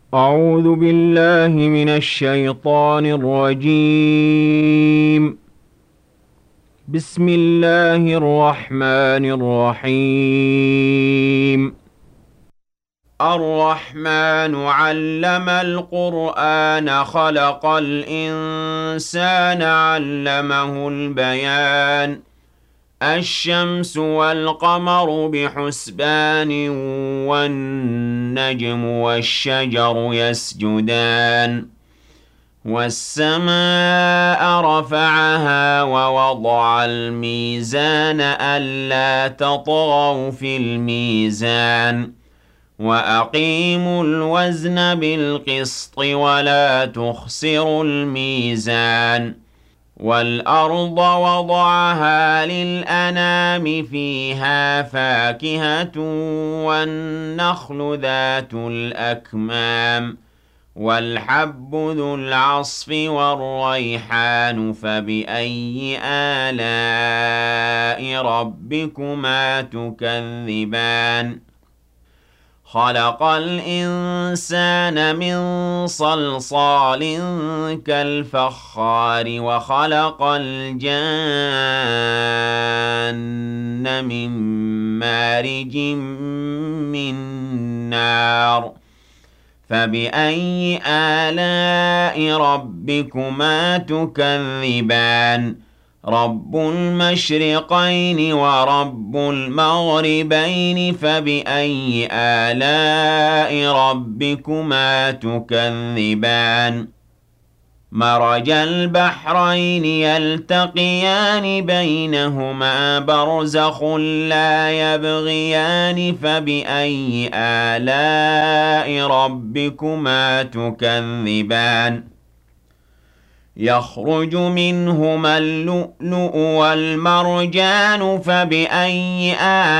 أعوذ بالله من الشيطان الرجيم. بسم الله الرحمن الرحيم. الرحمن علم القرآن خلق الإنسان علمه البيان. الشمس والقمر بحسبان والنجم والشجر يسجدان والسماء رفعها ووضع الميزان ألا تطغوا في الميزان وأقيموا الوزن بالقسط ولا تخسروا الميزان والأرض وضعها للأنام فيها فاكهة والنخل ذات الأكمام والحب ذو العصف والريحان فبأي آلاء ربكما تكذبان خلق الإنسان من صلصال كالفخار وخلق الجان من مارج من نار فبأي آلاء ربكما تكذبان رب المشرقين ورب المغربين فبأي آلاء ربكما تكذبان مرج البحرين يلتقيان بينهما برزخ لا يبغيان فبأي آلاء ربكما تكذبان يخرج منهما اللؤلؤ والمرجان فبأي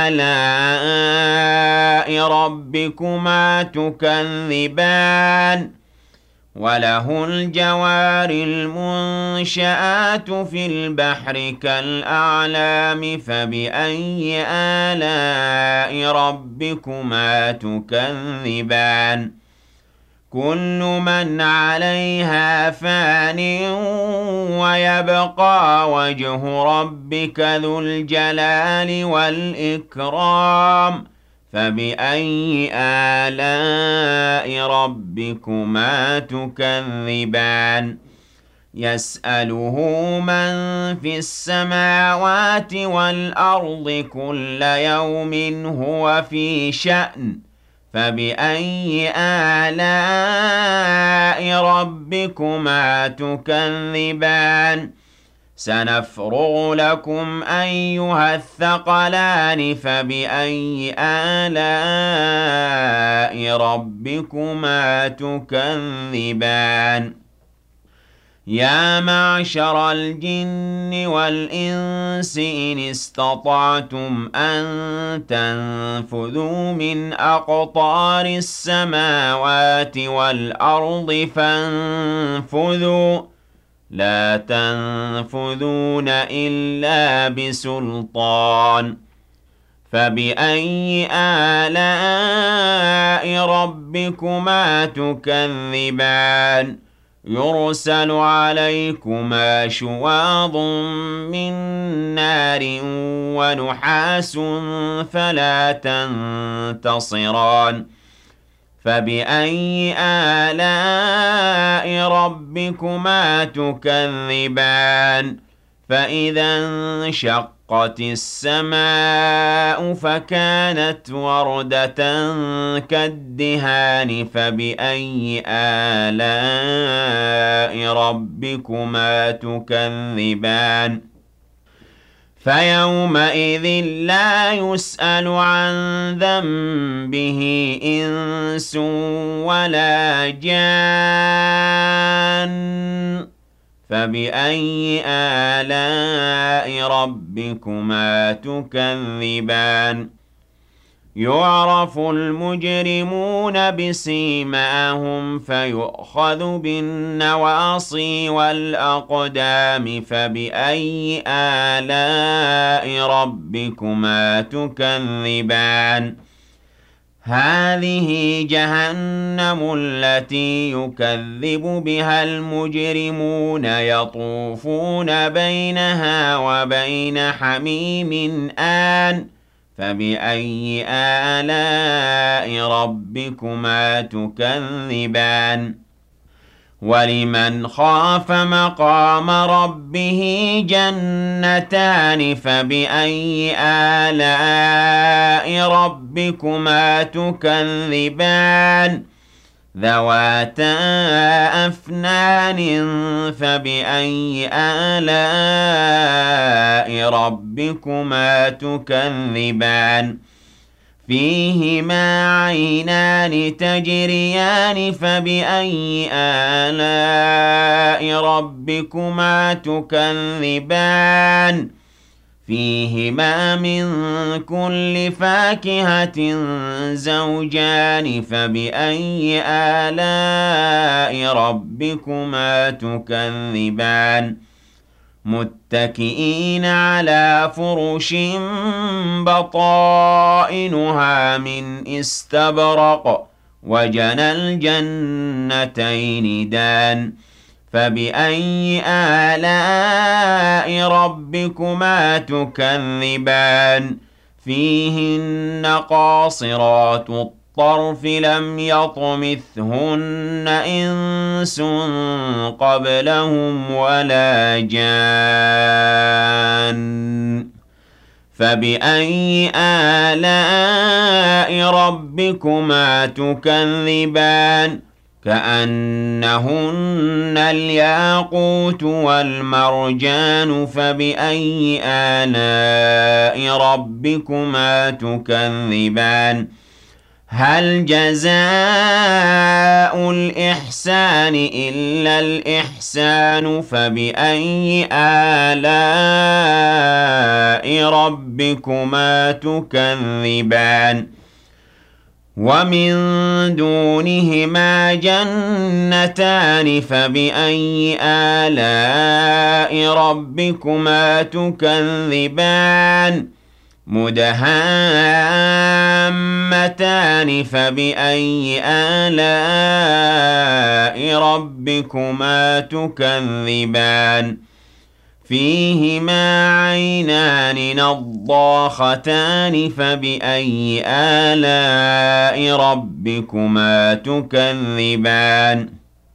آلاء ربكما تكذبان وله الجوار المنشآت في البحر كالأعلام فبأي آلاء ربكما تكذبان كل من عليها فان ويبقى وجه ربك ذو الجلال والإكرام فبأي آلاء ربكما تكذبان يسأله من في السماوات والأرض كل يوم هو في شأن فبأي آلاء ربكما تكذبان سنفرغ لكم أيها الثقلان فبأي آلاء ربكما تكذبان يا معشر الجن والإنس إن استطعتم أن تنفذوا من أقطار السماوات والأرض فانفذوا لا تنفذون إلا بسلطان فبأي آلاء ربكما تكذبان يرسل عليكما شواظ من نار ونحاس فلا تنتصران فبأي آلاء ربكما تكذبان فإذا انشقت السماء فكانت وردة كالدهان فبأي آلاء ربكما تكذبان فيومئذ لا يسأل عن ذنبه إنس ولا جان فبأي آلاء ربكما تكذبان يعرف المجرمون بسيماهم فيؤخذ بالنواصي والأقدام فبأي آلاء ربكما تكذبان هَٰذِهِ جَهَنَّمُ الَّتِي يُكَذِّبُ بِهَا الْمُجْرِمُونَ يَطُوفُونَ بَيْنَهَا وَبَيْنَ حَمِيمٍ آنٍ فَبِأَيِّ آلَاءِ رَبِّكُمَا تُكَذِّبَانِ وَلِمَنْ خَافَ مَقَامَ رَبِّهِ جَنَّتَانِ فَبِأَيِّ آلَاءِ رَبِّكُمَا تُكَذِّبَانِ ذَوَاتَا أَفْنَانٍ فَبِأَيِّ آلَاءِ رَبِّكُمَا تُكَذِّبَانِ فِيهِمَا عَيْنَانِ تَجْرِيَانِ فَبِأَيِّ آلَاءِ رَبِّكُمَا تُكَذِّبَانِ فِيهِمَا مِن كُلِّ فَاكِهَةٍ زَوْجَانِ فَبِأَيِّ آلَاءِ رَبِّكُمَا تُكَذِّبَانِ مُتَّكِئِينَ عَلَىٰ فُرُشٍ بَطَائِنُهَا مِنْ إِسْتَبْرَقٍ وَجَنَى الْجَنَّتَيْنِ دَانٍ فَبِأَيِّ آلَاءِ رَبِّكُمَا تُكَذِّبَانِ فِيهِنَّ قَاصِرَاتُ الطَّرْفِ لَمْ يَطْمِثْهُنَّ إِنسٌ قَبْلَهُمْ وَلَا جَانٌّ فَبِأَيِّ آلَاءِ رَبِّكُمَا تُكَذِّبَانِ كَأَنَّهُنَّ الْيَاقُوتُ وَالْمَرْجَانُ فَبِأَيِّ آلَاءِ رَبِّكُمَا تُكَذِّبَانِ هَلْ جَزَاءُ الْإِحْسَانِ إِلَّا الْإِحْسَانُ فَبِأَيِّ آلَاءِ رَبِّكُمَا تُكَذِّبَانِ وَمِن دُونِهِمَا جَنَّتَانِ فَبِأَيِّ آلَاءِ رَبِّكُمَا تُكَذِّبَانِ مُدْهَامَّتَانِ فَبِأَيِّ آلَاءِ رَبِّكُمَا تُكَذِّبَانِ فِيهِمَا عَيْنَانِ نَضَّاخَتَانِ فَبِأَيِّ آلَاءِ رَبِّكُمَا تُكَذِّبَانِ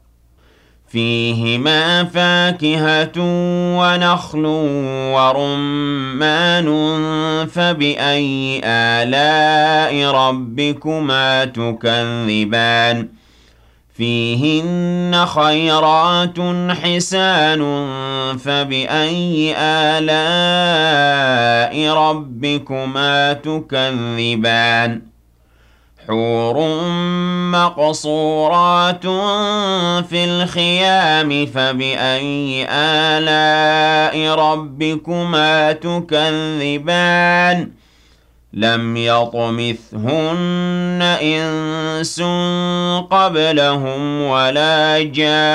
فِيهِمَا فَاكِهَةٌ وَنَخْلٌ وَرُمَّانٌ فَبِأَيِّ آلَاءِ رَبِّكُمَا تُكَذِّبَانِ فِيهِنَّ خَيْرَاتٌ حِسَانٌ فَبِأَيِّ آلَاءِ رَبِّكُمَا تُكَذِّبَانِ حُورٌ مَّقْصُورَاتٌ فِي الْخِيَامِ فَبِأَيِّ آلَاءِ رَبِّكُمَا تُكَذِّبَانِ لَمْ يَطْمِثْهُنَّ إِنسٌ قَبْلَهُمْ وَلَا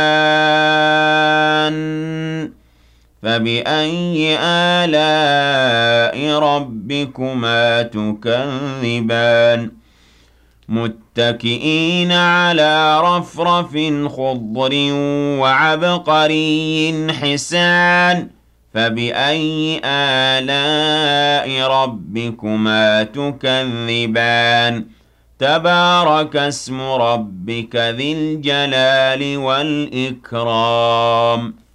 جَانٌّ فَبِأَيِّ آلَاءِ رَبِّكُمَا تُكَذِّبَانِ مُتَّكِئِينَ عَلَىٰ رَفْرَفٍ خُضْرٍ وَعَبْقَرِيٍّ حِسَانٍ فَبِأَيِّ آلَاءِ رَبِّكُمَا تُكَذِّبَانِ تَبَارَكَ اسْمُ رَبِّكَ ذِي الْجَلَالِ وَالْإِكْرَامِ